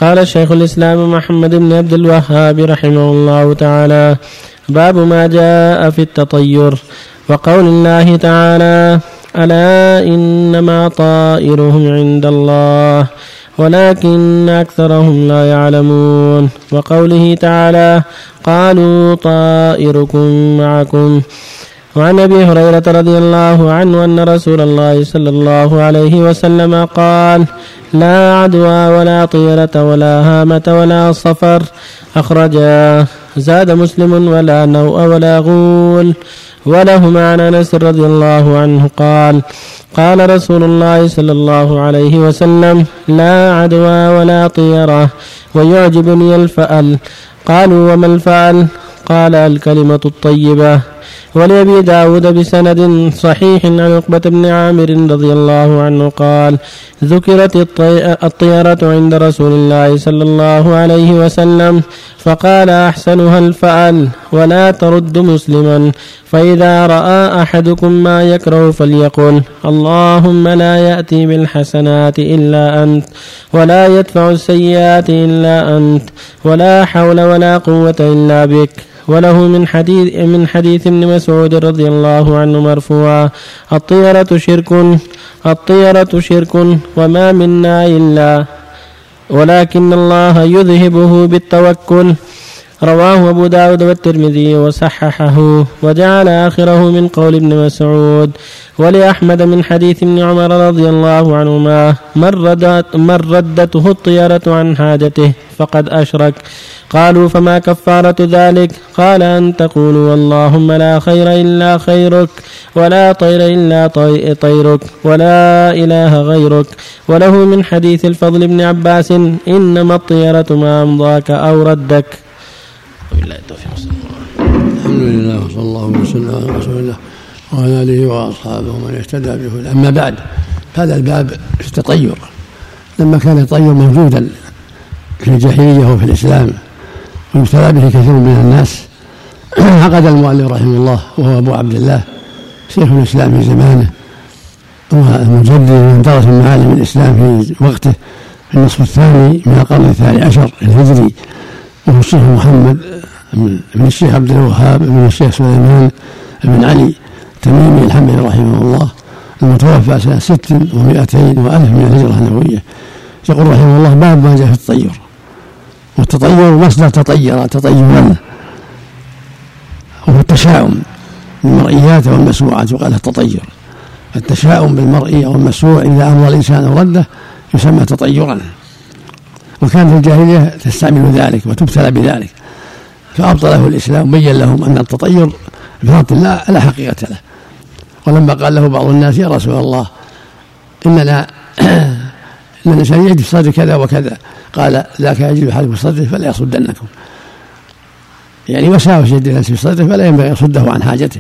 قال شيخ الإسلام محمد بن عبد الوهاب رحمه الله تعالى: باب ما جاء في التطير. وقول الله تعالى: ألا إنما طائرهم عند الله ولكن أكثرهم لا يعلمون. وقوله تعالى: قالوا طائركم معكم. وعن أبي هريرة رضي الله عنه أن رسول الله صلى الله عليه وسلم قال: لا عدوى ولا طيرة ولا هامة ولا صفر. أخرجاه. زاد مسلم: ولا نوء ولا غول. ولهما عن أنس رضي الله عنه قال: قال رسول الله صلى الله عليه وسلم: لا عدوى ولا طيرة ويعجبني الفأل. قالوا: وما الفأل؟ قال: الكلمة الطيبة. ولأبي داود بسند صحيح عن عقبة بن عامر رضي الله عنه قال: ذكرت الطيرة عند رسول الله صلى الله عليه وسلم فقال: أحسنها الفأل، ولا ترد مسلما، فإذا رأى أحدكم ما يكره فليقل: اللهم لا يأتي بالحسنات إلا أنت، ولا يدفع السيئات إلا أنت، ولا حول ولا قوة إلا بك. وله من حديث ابن مسعود رضي الله عنه مرفوعا: الطيرة شرك وما منا إلا ولكن الله يذهبه بالتوكل. رواه أبو داود والترمذي وصححه، وجعل آخره من قول ابن مسعود. ولأحمد من حديث ابن عمر رضي الله عنهما: من ردته الطيرة عن حاجته فقد أشرك. قالوا: فما كفارة ذلك؟ قال: أن تقولوا: اللهم لا خير إلا خيرك، ولا طير إلا طيرك، ولا إله غيرك. وله من حديث الفضل بن عباس: إنما الطيرة ما أمضاك أو ردك. الحمد لله وصلى الله وسلم على رسول الله وعلى آله وأصحابه ومن اهتدى بهداه. أما بعد، هذا الباب في التطير. لما كان التطير موجودا في الجاهلية وفي الإسلام ويبتلى به كثير من الناس، عقد المؤلف رحمه الله وهو أبو عبد الله شيخ الإسلام في زمانه والمجدد من درس معالم الإسلام في وقته في النصف الثاني من القرن الثاني عشر الهجري، وهو الشيخ محمد بن الشيخ عبد الوهاب بن الشيخ سليمان بن علي تميمي الحنبلي رحمه الله، المتوفى سنة 600 وألف من الهجرة النبوية. يقول رحمه الله: باب ما جاء في التطير. والتطير مصدر تطير تطيرا، وهو التشاؤم بالمرئيات والمسموعات، وقال التطير. التشاؤم بالمرئي والمسموع إذا أمر الإنسان ورده يسمى تطيرا. وكانت الجاهلية تستعمل ذلك وتبتلى بذلك، فأبطله الإسلام، بين لهم أن التطير بفضل الله لا حقيقة له. ولما قال له بعض الناس: يا رسول الله، إن الإنسان يجد في صدره كذا وكذا، قال: ذاك يجد أحدكم في صدره فلا يصدنكم. يعني وساوس يجد الناس في صدره فلا ينبغي يصده عن حاجته.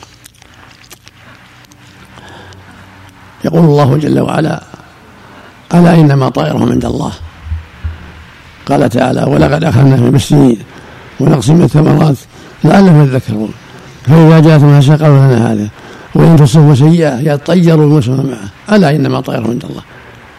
يقول الله جل وعلا: ألا إنما طائرهم عند الله. قال تعالى: ولقد أخذناهم بالسنين ونقص من الثمرات لعلهم يذكرون فإذا جاءتهم حسنة قالوا لنا هذا وإن تصبهم سيئة يطيروا المسلمين معه ألا إنما طائرهم عند الله.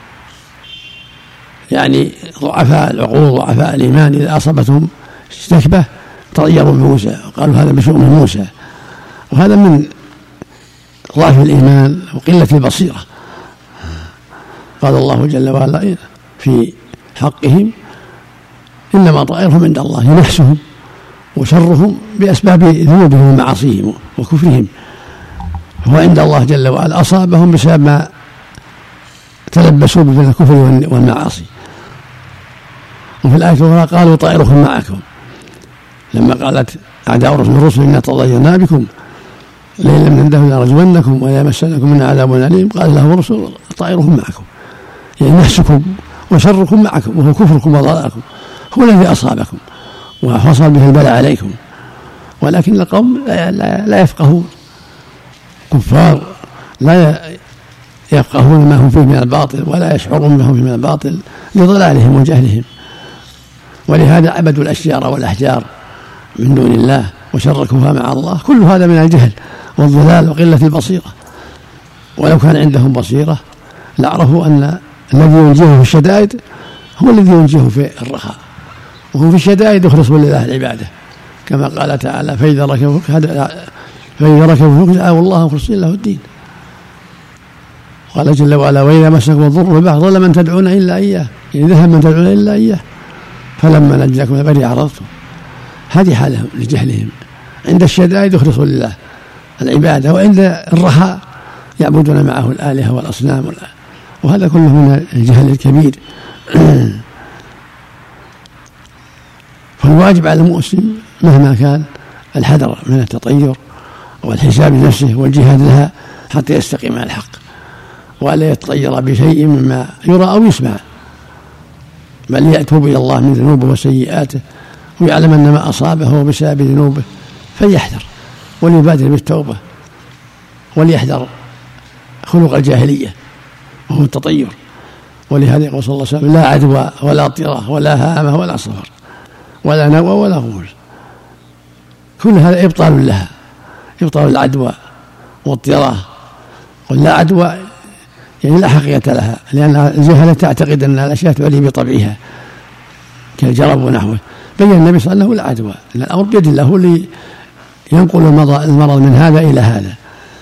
يعني ضعفاء العقول ضعفاء الإيمان إذا أصابتهم استكبة طيروا بموسى وقالوا هذا بشؤم موسى، وهذا من ضعف الإيمان وقلة البصيرة. قال الله جل وعلا في حقهم: إنما طائرهم عند الله ينحسهم وشرهم بأسباب ذنوبهم ومعاصيهم وكفرهم، هو عند الله جل وعلا أصابهم بسبب ما تلبسوا من الكفر والمعاصي. وفي الآية الأخرى قالوا طائركم معكم، لما قالت أعداء الرسل إنا تطيرنا بكم لئن لم تنتهوا لنرجمنكم ولا يمسنكم منا عذاب أليم، قال لهم الرسل طائركم معكم، يعني نحسكم وشركم معكم وهو كفركم وضلالكم هو الذي أصابكم وحصل به البلاء عليكم. ولكن القوم لا يفقهون، كفار لا يفقهون ما هم فيه من الباطل ولا يشعرون ما هم فيه من الباطل لضلالهم وجهلهم، ولهذا عبدوا الأشجار والأحجار من دون الله وشركوها مع الله. كل هذا من الجهل والضلال وقلة البصيرة. ولو كان عندهم بصيرة لعرفوا أن الذي ينجيهم في الشدائد هو الذي ينجيه في الرخاء، وهو في الشدائد يخلص لله العبادة، كما قال تعالى فإذا ركبوا دعوا الله مخلصين له الدين. قال جل وعلا وإذا مسكم الضر في البحر ضل من تدعون إلا إياه، يعني ذهب من تدعون إلا إياه فلما نجاكم من البر أعرضتم. هذه حالهم لجهلهم، عند الشدائد يخلصوا لله العبادة، وعند الرخاء يعبدون معه الآلهة والأصنام، وهذا كله من الجهل الكبير. فالواجب على المسلم مهما كان الحذر من التطير والحساب لنفسه والجهاد لها حتى يستقيم على الحق، ولا يتطير بشيء مما يرى أو يسمع، بل يتوب إلى الله من ذنوبه وسيئاته، ويعلم أن ما أصابه بسبب ذنوبه فليحذر وليبادر بالتوبة، وليحذر خلق الجاهلية وهو التطير. ولهذا يقول صلى الله عليه وسلم لا عدوى ولا طيرة ولا هامة ولا صفر ولا نوى ولا غول، كل هذا إبطال لها، إبطال العدوى والطيرة. ولا عدوى يعني لا حقيقة لها، لأن الجهلة تعتقد أن الأشياء تعلي بطبعها كالجرب ونحوه. بين النبي صلى الله عليه وسلم لا عدوى، أن الأمر بيد الله هو اللي ينقل المرض من هذا إلى هذا.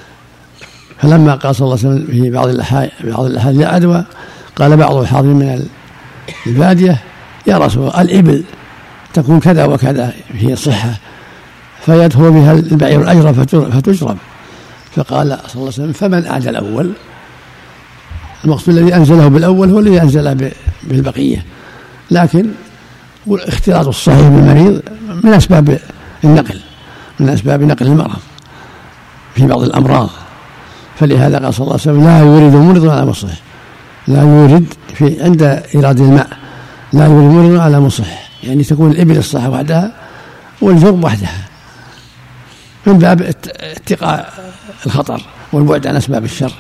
فلما قال صلى الله عليه وسلم في بعض الأحاديث لا عدوى، قال بعض الحاضرين من البادية يا رسول الله الإبل تكون كذا وكذا فيه صحة فيدخل بها البعير الأجرب فتجرب، فقال صلى الله عليه وسلم فمن أعدى الأول؟ المقصود الذي أنزله بالأول هو الذي أنزله بالبقية، لكن اختلاط الصحيح بالمريض من أسباب النقل، من أسباب نقل المرض في بعض الأمراض. فلهذا قال صلى الله عليه وسلم لا يورد مرض على مصح، لا يورد في عند إرادة الماء لا يورد مرض على مصح، يعني تكون الإبل الصحة وحدها والجرب وحدها من باب اتقاء الخطر والبعد عن أسباب الشر.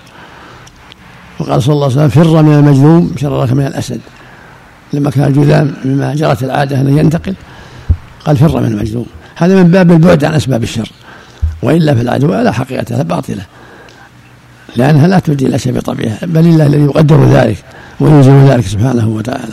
وقال صلى الله عليه وسلم فر من المجذوم شرك من الأسد، لما كان الجذام مما جرت العادة أن ينتقل قال فر من المجذوم، هذا من باب البعد عن أسباب الشر. وإلا في العدوى لا حقيقة لها، باطلة، لأنها لا تؤدي إلى شيء بطبيعها، بل الله الذي يقدر ذلك وينزل ذلك سبحانه وتعالى.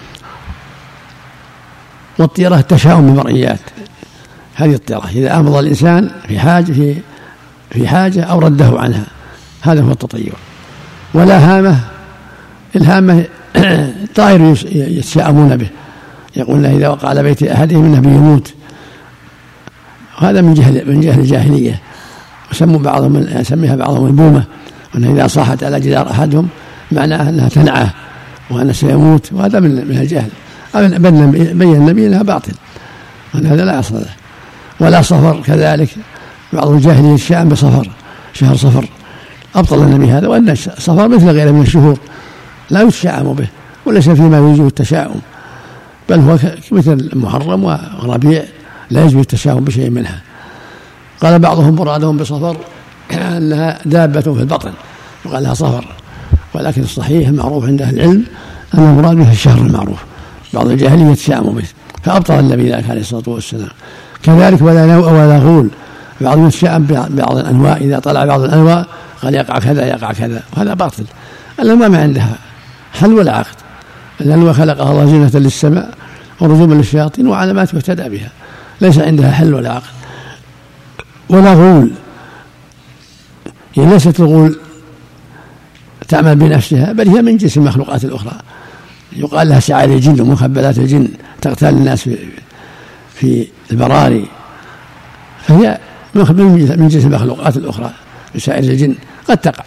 والطيرة التشاؤم بالمرئيات، هذه الطيرة إذا أمضى الإنسان في حاجة أو رده عنها، هذا هو التطير. ولا هامة، الهامة طائر يتشاءمون به، يقولون إذا وقع على بيت أحدهم إنه بيموت، هذا من جهل الجاهلية، يسميها بعضهم البومة، وأن إذا صاحت على جدار أحدهم معناه أنها تنعه وأنه سيموت، وهذا من الجهل. بين النبي أنها باطل، وأن هذا لا أصل له. ولا صفر كذلك، بعض الجاهلية يتشاءم بصفر، شهر صفر، أبطل النبي هذا، وأن الصفر مثل غيره من الشهور لا يتشاءم به، وليس فيما يوجب التشاؤم، بل هو مثل محرم وربيع لا يجب التشاؤم بشيء منها. قال بعضهم مرادهم بصفر أنها دابة في البطن وقال لها صفر، ولكن الصحيح المعروف عند أهل العلم أن المراد به الشهر المعروف، بعض الجاهلية يتشاءم به فأبطل النبي ذلك عليه الصلاة والسلام. كذلك ولا نوء ولا غول، بعضهم يتشاءم ببعض الأنواع، إذا طلع بعض الأنواع قال يقع كذا يقع كذا، وهذا باطل. الأنواع ما عندها حل ولا عقد، الأنواع خلقها الله زينة للسماء ورجوما للشياطين وعلامات يهتدى بها، ليس عندها حل ولا عقد. ولا غول، يعني ليست الغول تعمل بنفسها، بل هي من جنس المخلوقات الأخرى، يقال لها سعال الجن ومخبلات الجن، تقتل الناس في البراري، فهي من جنس المخلوقات الأخرى بسائر الجن، قد تقع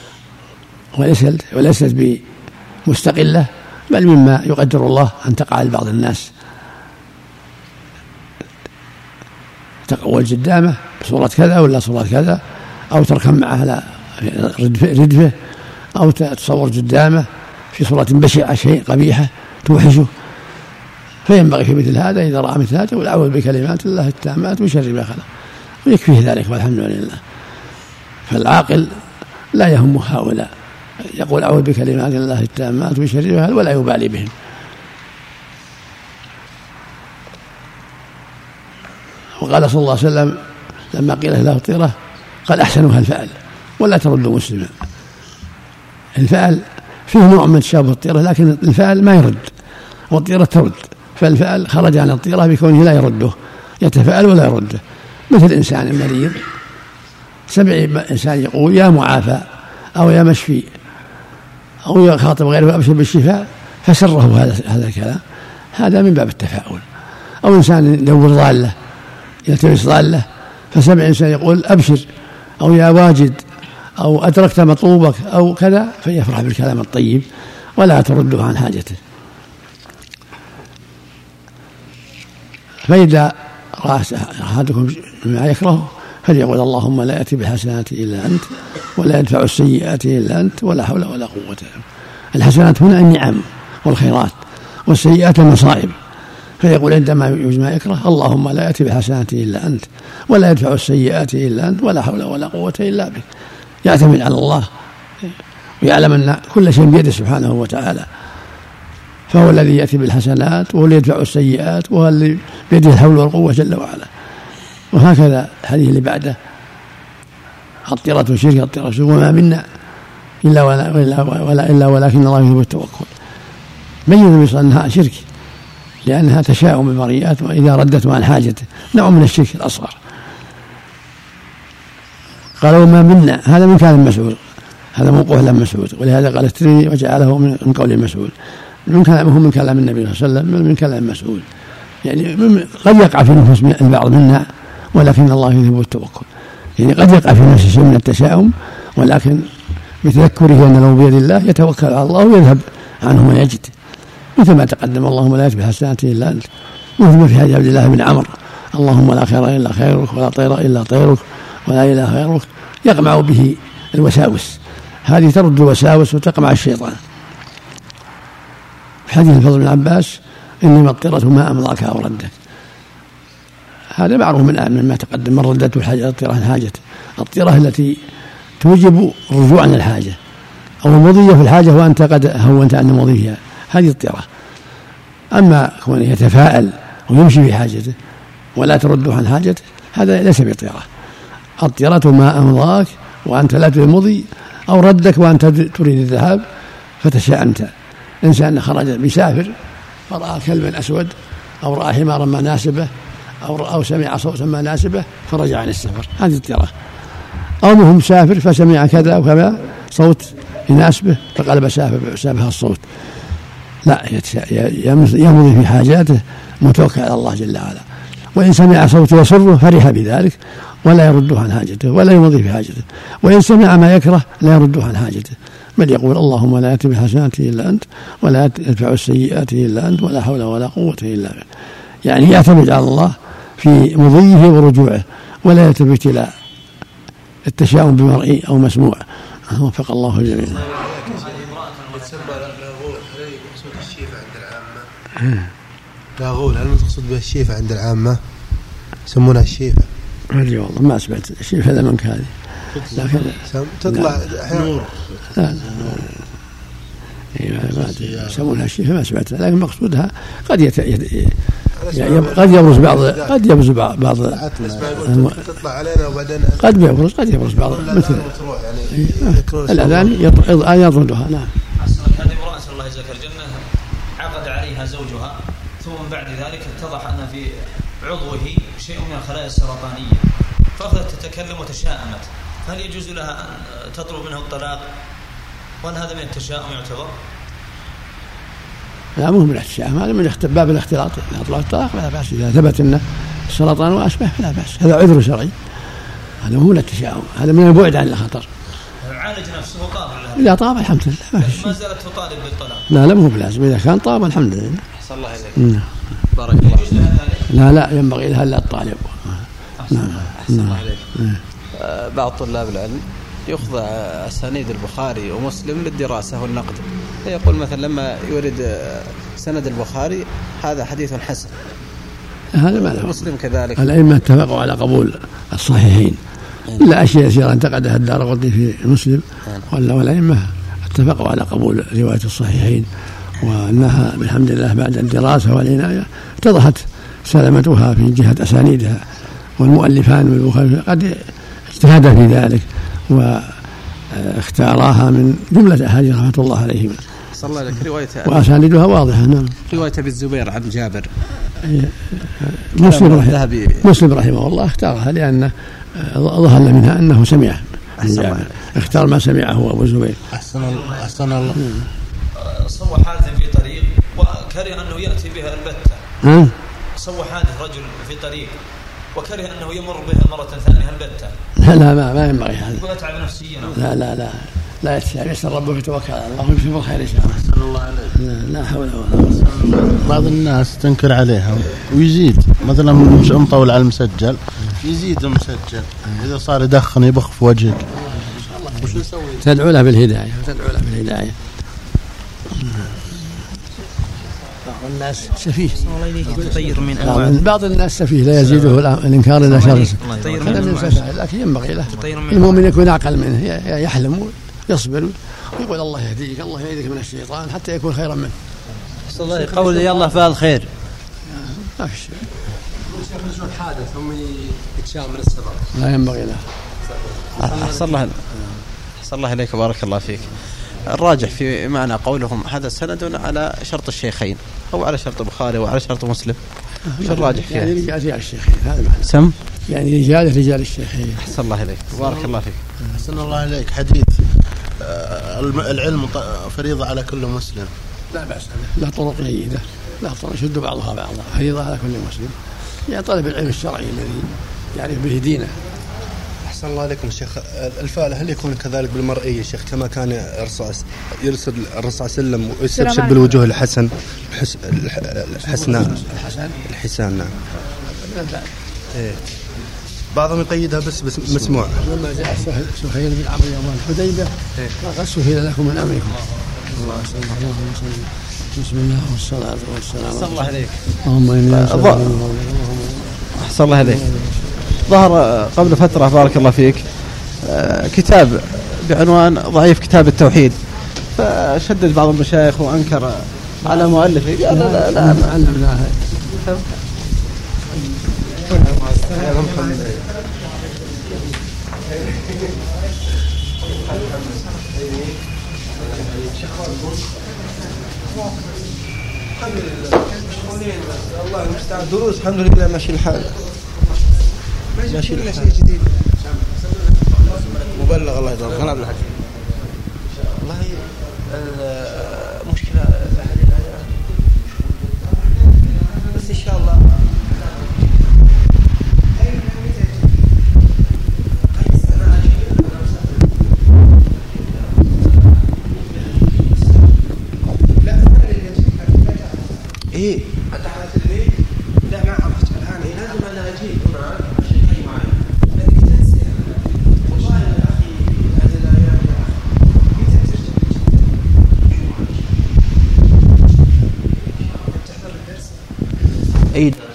وليست بمستقلة، بل مما يقدر الله أن تقع لبعض الناس. تقول قدامه بصورة كذا ولا صورة كذا، أو تركب معه على ردفه، أو تصور قدامه في صورة بشعة شيء قبيحة توحشه، فينبغي في مثل هذا إذا رأى مثل هذا يقول أعوذ بكلمات الله التامات من شر ما خلق، ويكفيه ذلك والحمد لله. فالعاقل لا يهم هؤلاء، يقول أعوذ بكلمات الله التامات من شر ما خلق ولا يبالي بهم. وقال صلى الله عليه وسلم لما قيل له الطيرة قال أحسنها الفعل ولا ترد مسلما. الفعل فيه نوع من تشابه الطيرة، لكن الفعل ما يرد، والطيرة ترد، فالفعل خرج عن الطيرة بكونه لا يرده، يتفاءل ولا يرده. مثل إنسان مريض سمع إنسان يقول يا معافى أو يا مشفي أو يخاطب غيره أبشر بالشفاء فسره هذا الكلام، هذا من باب التفاؤل. أو إنسان يدور ضالة يلتمس ضالة فسمع إنسان يقول أبشر أو يا واجد أو أدركت مطلوبك أو كذا، فيفرح بالكلام الطيب ولا ترده عن حاجته. فإذا رأى أحدكم ما يكره فليقول اللهم لا يأتي بالحسنات إلا أنت ولا يدفع السيئات إلا أنت ولا حول ولا قوة. الحسنات هنا النعم والخيرات، والسيئات المصائب، فيقول عندما يوجد ما يكره اللهم لا يأتي بالحسنات إلا أنت ولا يدفع السيئات إلا أنت ولا حول ولا قوة إلا بك. يعتمد على الله ويعلم أن كل شيء بيده سبحانه وتعالى، فهو الذي يأتي بالحسنات وهو الذي يدفع السيئات وهو الذي بيده الحول والقوة جل وعلا. وهكذا الحديث اللي بعده الطيرة شرك الطيرة شرك وما منا إلا ولكن الله يحب التوكل. بين أنها شرك لأنها تشاؤم بالمريات وإذا ردت عن حاجته، نوع من الشرك الأصغر. قال وما منا، هذا من كلام مسعود، هذا موقوف لم مسعود، ولهذا قال الترمذي وجعله من قول مسعود، من كلامه من كلام النبي صلى الله عليه وسلم من كلام مسعود. يعني قد يقع في نفوس البعض منا ولكن الله يحب التوكل، يعني قد يقع في نفسه شيء من التشاؤم ولكن بتذكره أن لو بيد الله يتوكل على الله ويذهب عنه ما يجد، مثل ما تقدم اللهم لا يأتي بالحسنات إلا أنت، مثل ما في حديث عبد الله بن عمرو اللهم لا خير إلا خيرك ولا طير إلا طيرك ولا إله غيرك، يقمع به الوساوس، هذه ترد الوساوس وتقمع الشيطان. في حديث الفضل بن عباس إنما الطيرة ما أمضاك أو ردك، هذا معروف من ما تقدم، من ردته الحاجة الطيرة عن حاجته، الطيرة التي توجب الرجوع عن الحاجة أو المضي في الحاجة وأنت قد هونت عن مضيها، هذه الطيرة. أما كونه يتفاءل ويمشي في حاجته ولا ترده عن حاجته هذا ليس بطيرة. الطيرة ما أمضاك وأنت لا تريد المضي، أو ردك وأنت تريد الذهاب فتشاءمت. إنسان خرج بيسافر فرأى كلبا أسود أو رأى حمارا ما ناسبه أو سمع صوتا ما ناسبه فرجع عن السفر، هذه الطيرة. أو مهم سافر فسمع كذا وكذا صوت يناسبه فقلب سابه الصوت، لا يمضي في حاجاته متوكل على الله جل وعلا. وإن سمع صوت يسره فرح بذلك ولا يرده عن حاجته ولا يمضي في حاجته، وإن سمع ما يكره لا يرده عن حاجته، بل يقول اللهم لا يأتي بالحسنات إلا أنت ولا يدفع السيئات إلا أنت ولا حول ولا قوة إلا بك. يعني يعتمد على الله في مضيه ورجوعه ولا يلتفت إلى التشاؤم بمرئي أو مسموع. وفق الله الجميع. لاغول، هل مقصود به الشيفة عند العامة؟ يسمونها الشيفة؟ والله ما سمعت الشيفة هذا من كان، لكن تطلع نور. لا يسمونها الشيفة ما سمعتها، لكن مقصودها قد يبرز بعض تطلع علينا وبعدين قد يبرز بعض مثل الأذان يطردها. نعم. هذه امرأة الله يجزاك الجنة عقد عليها زوجها ثم بعد ذلك اتضح أن في عضوه شيء من الخلايا السرطانية فأخذت تتكلم وتشاءمت، هل يجوز لها أن تطلب منه الطلاق؟ وأن هذا من التشاؤم يعتبر؟ لا مو من التشاؤم، هذا من باب الاختلاط. إذا أطلق الطلاق فلا بأس، إذا ثبت أن السرطان وأشبه فلا بأس، هذا عذر شرعي، هذا مو من التشاؤم، هذا من البعد عن الخطر. عالج نفسه قابل لها؟ إذا طاب الحمد لله ما زالت تطالب بالطلاق؟ لا مو بلازم، إذا كان طاب الحمد لله. أحسن الله إليك. بارك لا الله. لا ينبغي لها إلا الطالب. أحسن الله إليك. بعض طلاب العلم يأخذ أسانيد البخاري ومسلم للدراسة والنقد، يقول مثلا لما يورد سند البخاري هذا حديث حسن، هذا ما له. مسلم كذلك. الأئمة اتفقوا على قبول الصحيحين، إلا أشياء يسيرة انتقدها الدارقطني في مسلم، والأئمة اتفقوا على قبول رواية الصحيحين، وأنها بالحمد لله بعد الدراسة والعناية اتضحت سلامتها في جهة أسانيدها، والمؤلفان من البخاري قد اجتهد في ذلك واختاراها من جملة أحاديث رحمة الله عليهم. صلى الله عليك. وأساندها واضحة. نعم. رواية أبي الزبير عن جابر مسلم رحمه الله اختارها لأن ظهر منها أنه سمع عن جابر، اختار ما سمعه أبو الزبير. أحسن الله. صوى حادث في طريق وكره أنه يأتي بها البتة. صوى حادث رجل في طريق وكره أنه يمر بها مرة ثانية البتة. لا ما ينبغي هذا. ويتعب نفسيا. لا يتعب، يسأل ربك يتوكل على الله ويمشي بالخير إن شاء الله. أحسن الله عليك. لا حول ولا قوة. بعض الناس تنكر عليها ويزيد، مثلا مش مطول على المسجل يزيد المسجل، إذا صار يدخن يبخ في وجهك وش نسوي؟ تدعو له بالهداية. الناس سفيه. بعض الناس سفيه لا يزيده الإنكار إلا شر، لكن ينبغي له المؤمن يكون أعقل منه، يحلم ويصبر ويقول الله يهديك، الله يهديك من الشيطان حتى يكون خيرا منه. قول يا الله فعل خير. ما في شيء. حادث هم يتشاء من السبب. لا ينبغي له. أحسن الله إليك بارك الله فيك. الراجح في معنى قولهم هذا سند على شرط الشيخين أو على شرط البخاري وعلى شرط مسلم. شو الراجح فيها؟ يعني رجال الشيخين، هذا معنى. سم؟ يعني رجال الشيخين. أحسن الله إليك بارك الله فيك. أحسن الله عليك. حديث العلم فريضة على كل مسلم. لا بأس له طرق جيدة، لا طرق يشد بعضها بعضا، فريضة على كل مسلم. يعني طلب العلم الشرعي الذي يعرف به دينه. أحسن الله عليكم شيخ. الفعل هل يكون كذلك بالمرئي يا شيخ كما كان يرسل الرسول صلى الله عليه وسلم ويستبشر بالوجوه الحسن الحسان نعم. بعضهم يقيدها بس مسموع. لما جاء سهيل بن عمرو يوم الحديبية قال سهيل لكم من أمركم. بسم الله والصلاة والسلام. أحسن الله عليك. اللهم إني أحسن الله عليك. ظهر قبل فترة بارك الله فيك كتاب بعنوان ضعيف كتاب التوحيد، فشدد بعض المشايخ وأنكر على مؤلفه. لا علمناها. الله المستعان. دروس الحمد لله ماشي الحال. ماشي الحال. شيء جديد. مبلغ الله يرضى. خلنا بالحج. والله المشكلة بس إن شاء الله. إيه أنت حالة البيت؟ لا ما عرفت الآن. لازم أنا أجيب هنا عشان يجي معي. لكن تنسى والله يا أخي هذه الأيام يا أخي متى ترجع تحضر الدرس؟